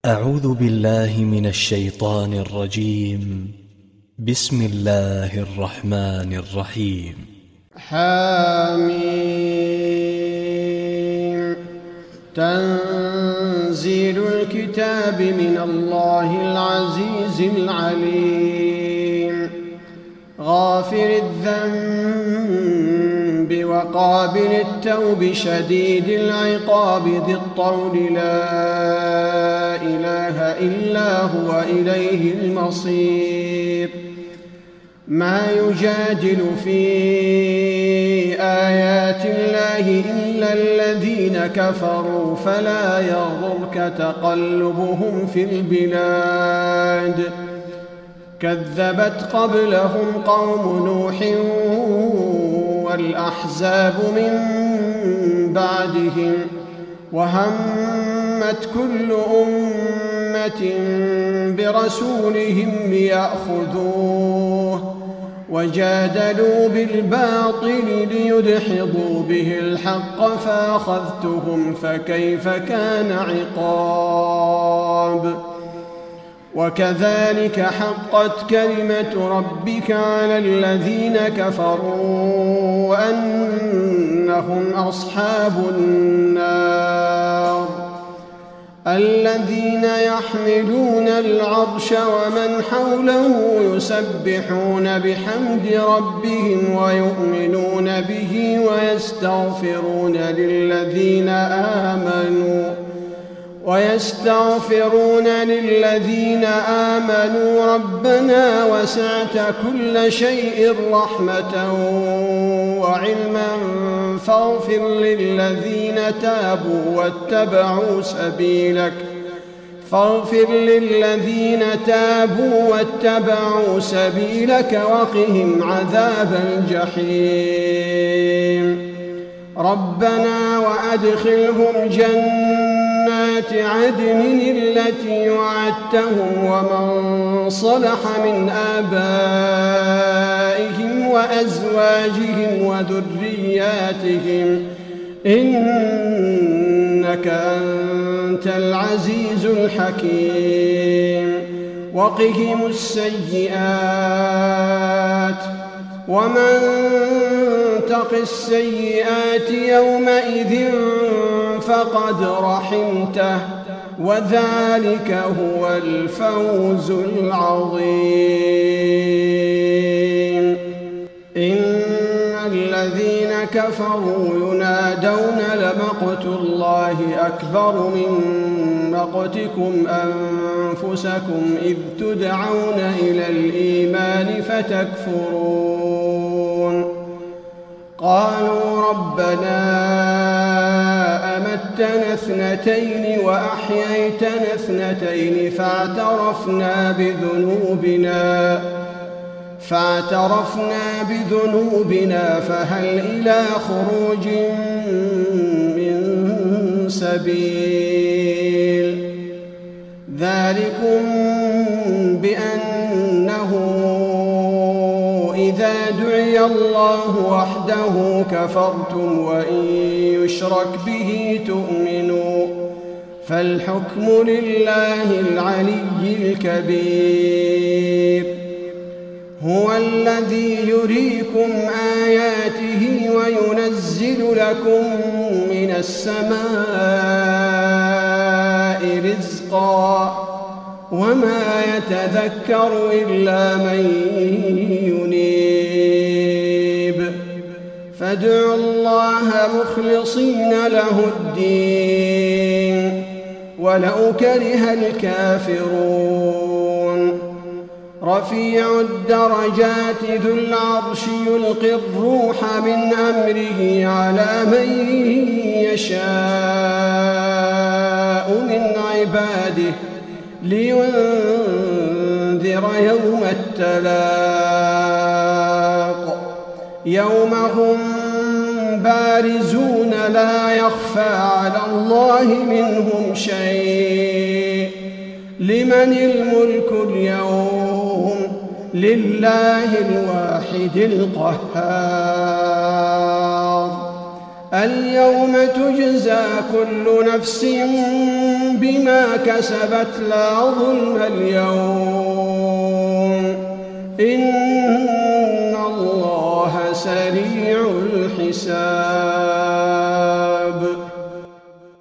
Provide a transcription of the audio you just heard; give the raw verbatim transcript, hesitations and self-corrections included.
أعوذ بالله من الشيطان الرجيم. بسم الله الرحمن الرحيم. حميم. تنزيل الكتاب من الله العزيز العليم. غافر الذنب وقابل التوب شديد العقاب ذي الطول لا إله إلا هو إليه المصير. ما يجادل في آيات الله إلا الذين كفروا فلا يغرك تقلبهم في البلاد. كذبت قبلهم قوم نوح والأحزاب من بعدهم وهمت كل أمة برسولهم ليأخذوه وجادلوا بالباطل ليدحضوا به الحق فأخذتهم فكيف كان عقاب. وكذلك حقت كلمة ربك على الذين كفروا أنهم أصحاب النار. الذين يحملون العرش ومن حوله يسبحون بحمد ربهم ويؤمنون به ويستغفرون للذين آمنوا ويستغفرون للذين آمنوا ربنا وسعت كل شيء رحمة وعلما فاغفر للذين تابوا واتبعوا سبيلك فاغفر للذين تابوا واتبعوا سبيلك وقهم عذاب الجحيم. ربنا وأدخلهم جنات عدن التي وعدتهم ومن صلح من آبائهم وأزواجهم وذرياتهم إنك أنت العزيز الحكيم. وقهم السيئات ومن تق السيئات يومئذ فقد رحمته وذلك هو الفوز العظيم. إن الذين كفروا ينادون لمقت الله أكبر من مقتكم أنفسكم إذ تدعون إلى الإيمان فتكفرون. قالوا ربنا أمتنا اثنتين وأحييتنا اثنتين فاعترفنا بذنوبنا فاعترفنا بذنوبنا فهل إلى خروج من سبيل. ذلكم بأنه إذا دعي الله وحده كفرتم وإن يشرك به تؤمنوا فالحكم لله العلي الكبير. هو الذي يريكم آياته وينزل لكم من السماء رزقا وما يتذكر إلا من ينيب. فادعوا الله مخلصين له الدين ولو كره الكافرون. رفيع الدرجات ذو العرش يلقي الروح من أمره على من يشاء من عباده لينذر يوم التلاق يوم هم بارزون لا يخفى على الله منهم شيء. لمن الملك اليوم لله الواحد القهار. اليوم تجزى كل نفس بما كسبت لا ظلم اليوم إن الله سريع الحساب